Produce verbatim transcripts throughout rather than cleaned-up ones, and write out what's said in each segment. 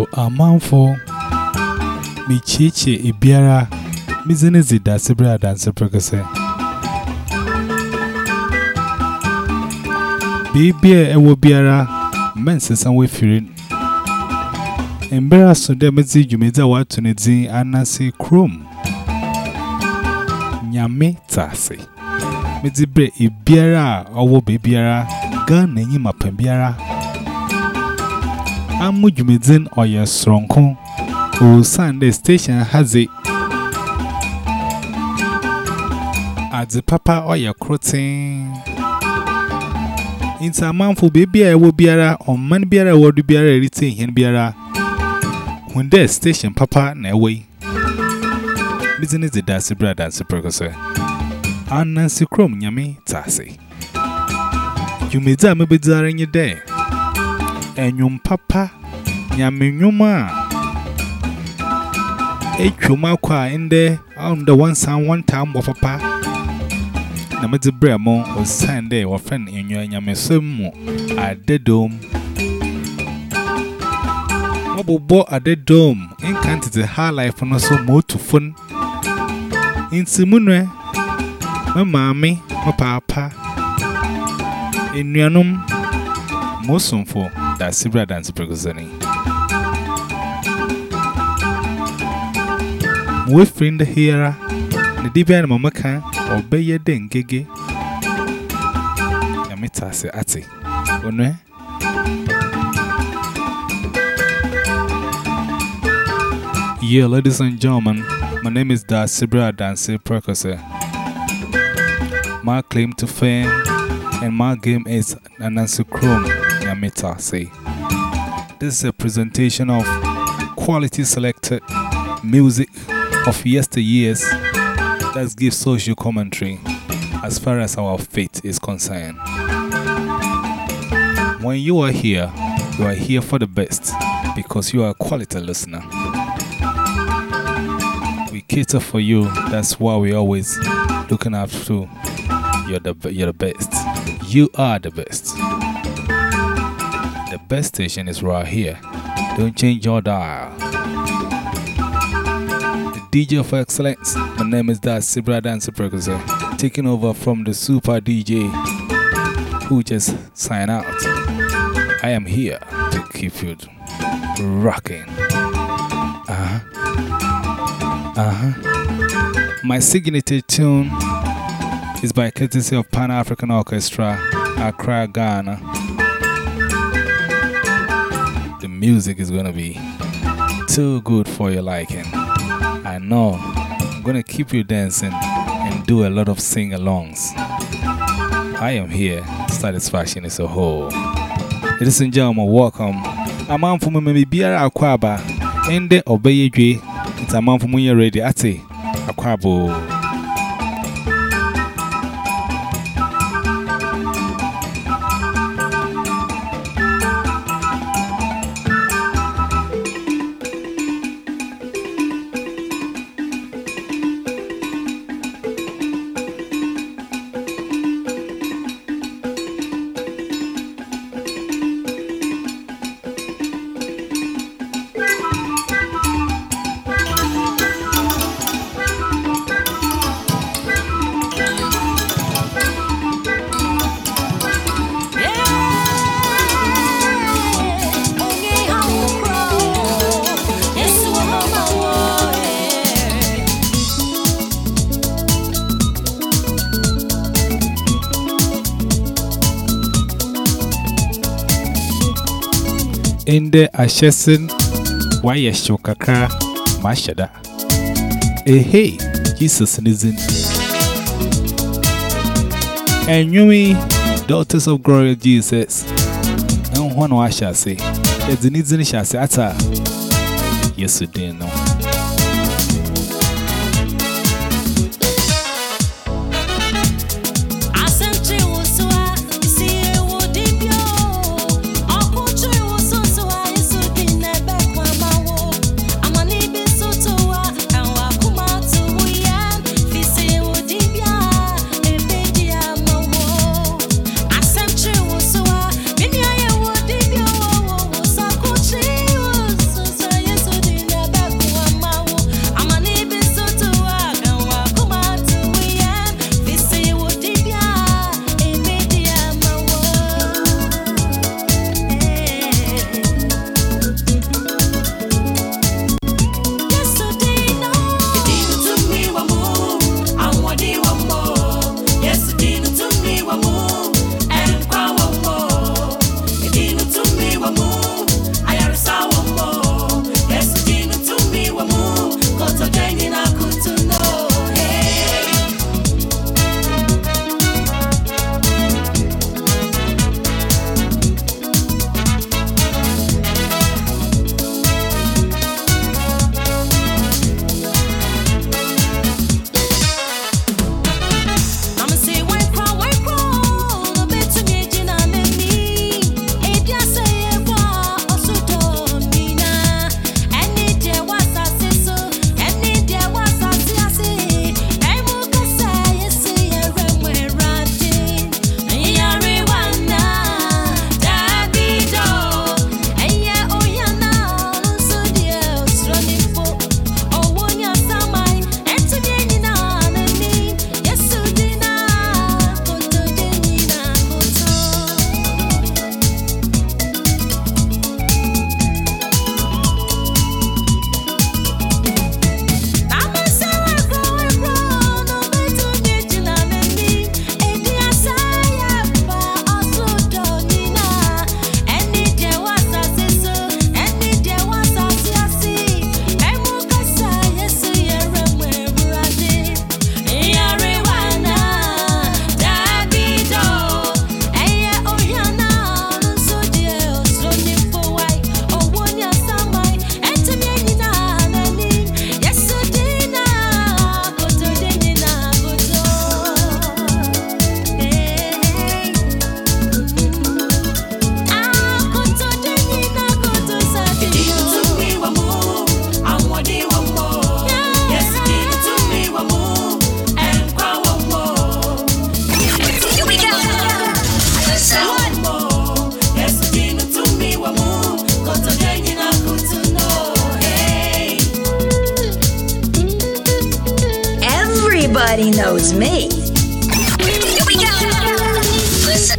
So a man for me chichi ibiara mizinezi da sibra dance progress. Baby, I will be a man since I'm with you. Embarrassed to them, you made a what to Nedzi and Nancy Chrome. Nyame Tasi. Mizibre Ibiara, or Babyara, gun and Yima Pembiara. I'm with you medzin or your strong con, who Sunday station has it. At the papa or your crossing. In some month for baby, I will be a or man beara or do be a retain hen beara. When there's station, papa, no way. Business the dassy bread and supercosser. And Nancy Chrome, yummy, tassy. You may damn a bizarre in your day. And your papa, yummy, yuma. A chuma qua in there on the one sound one time of papa. Namadi Bremo was Sunday or friend in your Yamasumo at the dome. Mobile bought at the dome, in quantity high life on so more to fun. In Simone, my mammy, my papa. In Yanum, most soon for that Sibra dance progressing. We friend the hearer, the divine mamaka. Obey your den gigi. Yamita say ati. One. Yeah, ladies and gentlemen, my name is Da Sibra Dance Percusser. My claim to fame and my game is Nancy Chrome. Yamita say. This is a presentation of quality selected music of yesteryears. Let's give social commentary as far as our faith is concerned. When you are here, you are here for the best because you are a quality listener. We cater for you, that's why we always looking out to you're the, you're the best. You are the best. The best station is right here. Don't change your dial. D J for excellence. My name is Da Sibra Dance Percusser, taking over from the super D J who just signed out. I am here to keep you rocking. Uh huh. Uh huh. My signature tune is by courtesy of Pan African Orchestra, Accra, Ghana. The music is gonna be too good for your liking. I know I'm gonna keep you dancing and do a lot of sing-alongs. I am here. Satisfaction is a whole. Ladies and gentlemen, welcome. A man from me biara akwaba. Ende obeye dwe. It's a man from when you're ready. Ate akwabo. In the Ashesin, why a shokaka, Mashada. Eh, hey, Jesus Nizin. And you, me, daughters of glory, Jesus. And one I shall say, there's the Nizin shall say, Ata. Yes, you didn't know. So Everybody knows me. Here we go. Listen.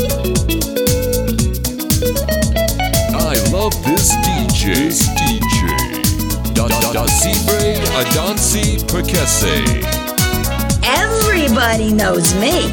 I love this D J. This D J. Da da da Zibre Adansi Perkese. Everybody knows me.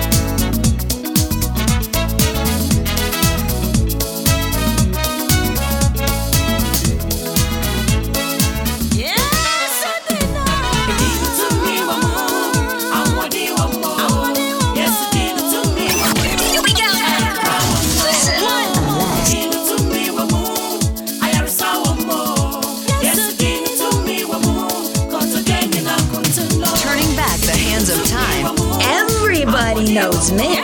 Everybody knows me.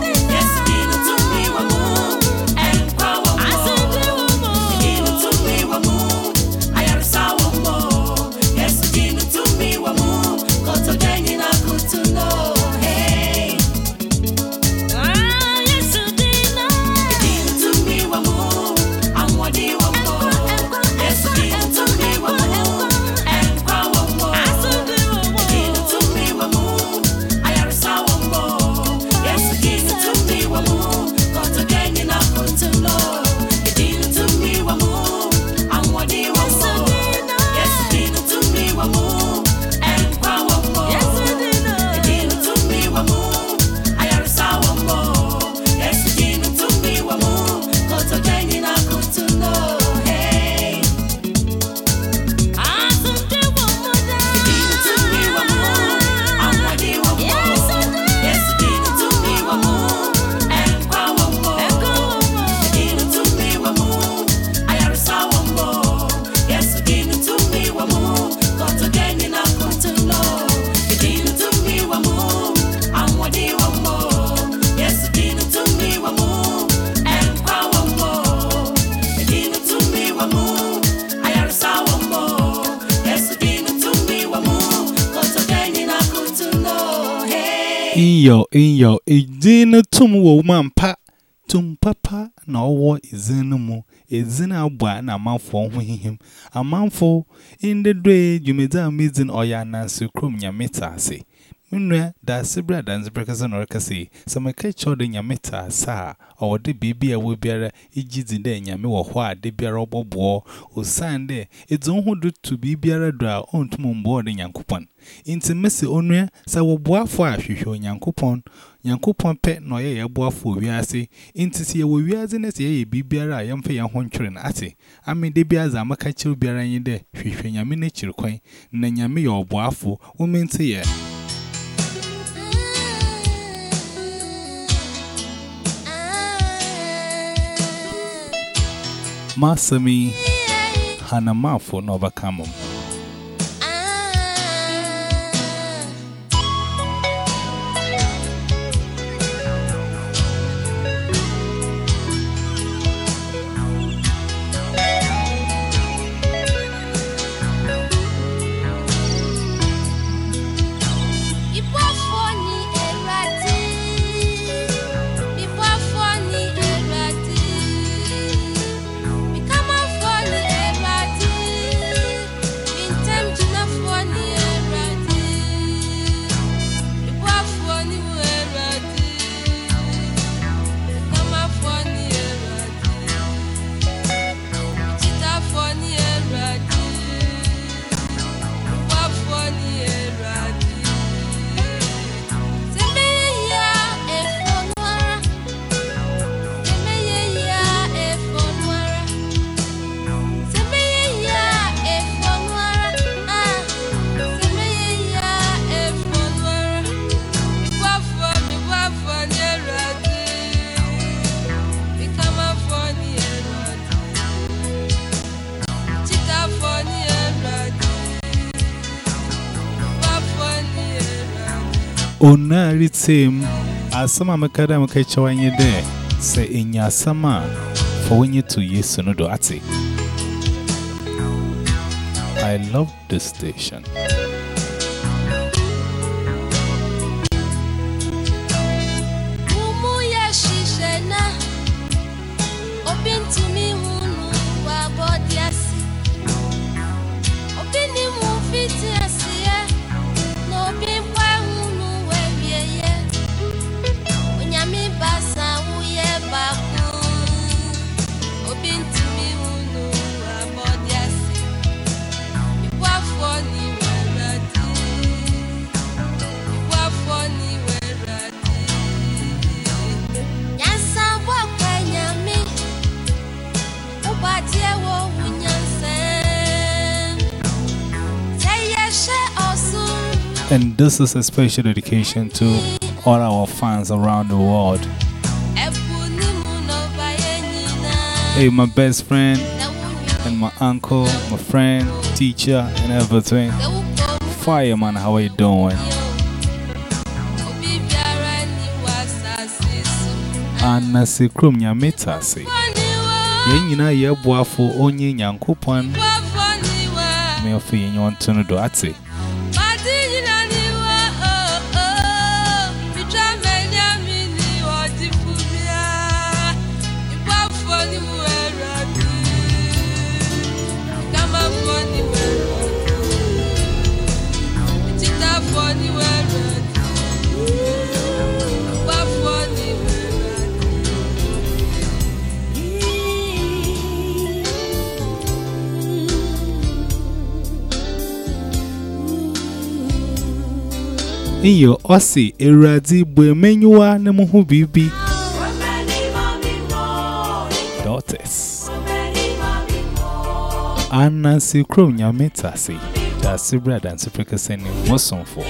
Iyo, iyo, izina tumu wo mampa, tumpapa na owo izina mu, izina abwa na amanfo ho hihim, amanfo in the day jumeda amazing oya nansi krom nyameta ase. Minwa da sibra da nzibrekasa no rekase, some kecho de nyameta sa, or de baby a wo biara ijizi de nyame wo ho a de biara obobo, o sande, it's on who do to be biara dra on to mumbo de nyankopon. Inti mesi onwe sa wo boafo a hwehwe nyankopon nyankopon pe no ye ye boafo wiase inti se ye wo wiase ne se ye bibiara a yemfa ye ho ntwere na ate ame de bia za maka kiru biara yin de hwehwe nyame na kirkwan na nyame ye oboafo wo mente ye Masami Hanamafo no bakamum Onari team, as some Amakada Makachawan there, say in your summer for when you two years no do ati. I love this station. Open And this is a special dedication to all our fans around the world. Hey, my best friend, and my uncle, my friend, teacher, and everything. Fireman, how are you doing? Anna se krum nyameta se. Yenyina ye boafo onye nyankopon. Me ofe yenyon tunu do ate. Iyo osi eradi bwe menyuwa ne muhu bibi daughters Anansi krom nyameta se da sibra dan sifrika seni mosonfo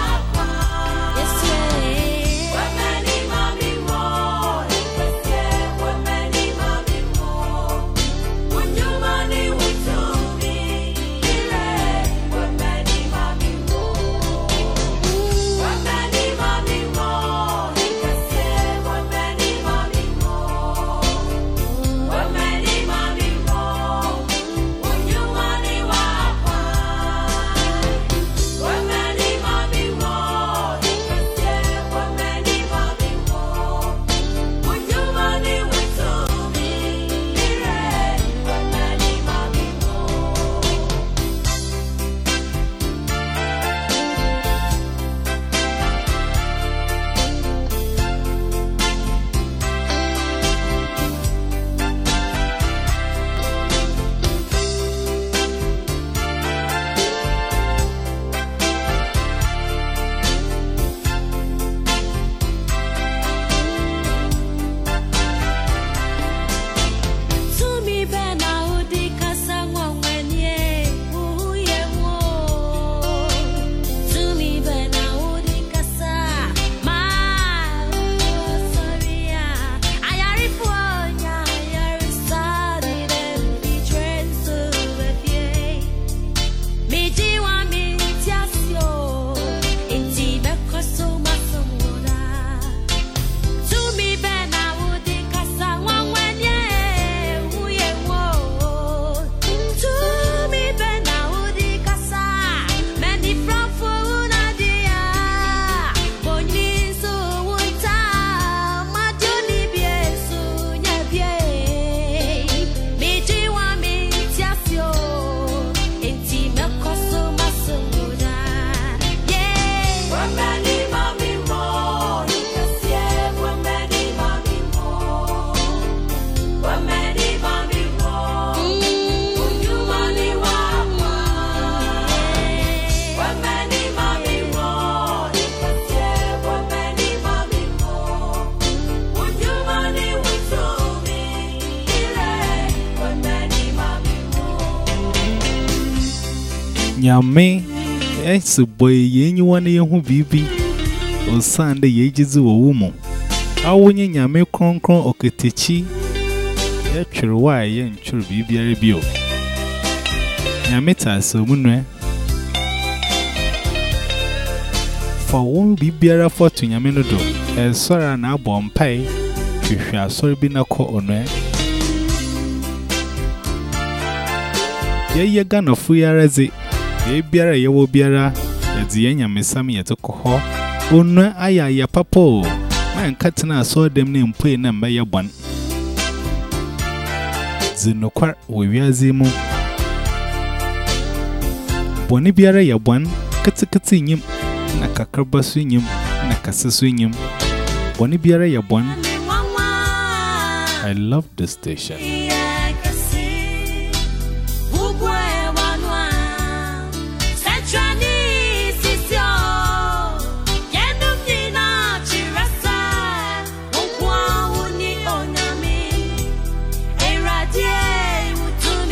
Nyame esi boy yenyuwa ne yehu bibi o sande yejizi wo wumo awonye nyame kronkron oketechi ye twirwa ye ntwir bibi are bio nyame taso munwe fa won bibiara foto nyame no do e sora na abompai hwehwe asori bi na ko onwe ye ye gana fu yaraze ye biara ye wo biara edi ye nyame sam ye to ko onwe aya ya papo man katina so dem ne mpoe na mba ye bon zinokwa wo wiazi mu boni biara ye bon kitikiti nyim na kakarba su nyim na kasesu nyim boni biara ye bon. I love this station.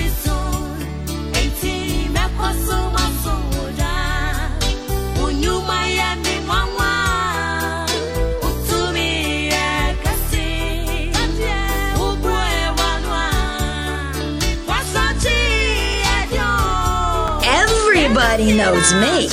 You Everybody knows me.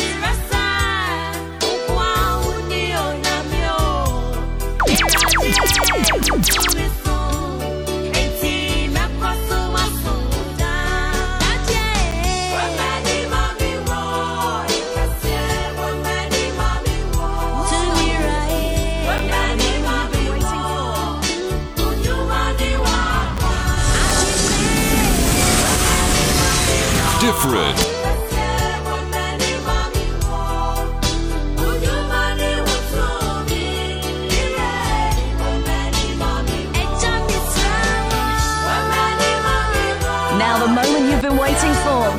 Different. Now the moment you've been waiting for.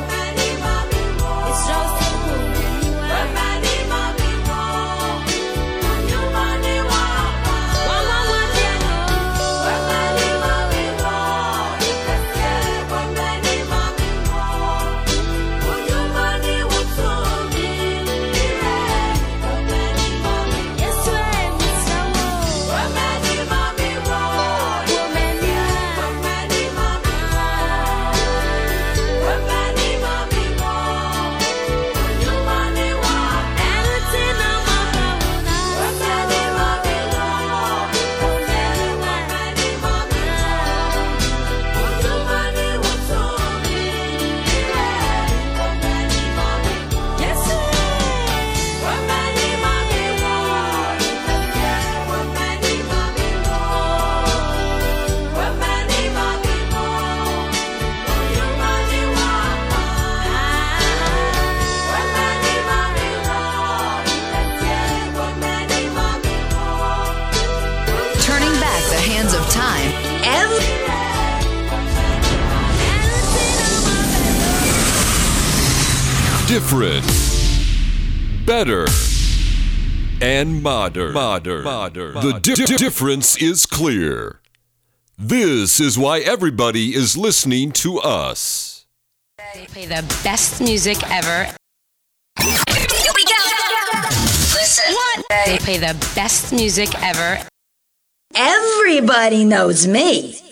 Different, better, and modern. Modern. Modern. The di- di- difference is clear. This is why everybody is listening to us. They play the best music ever. Here we go. Listen. What? They play the best music ever. Everybody knows me.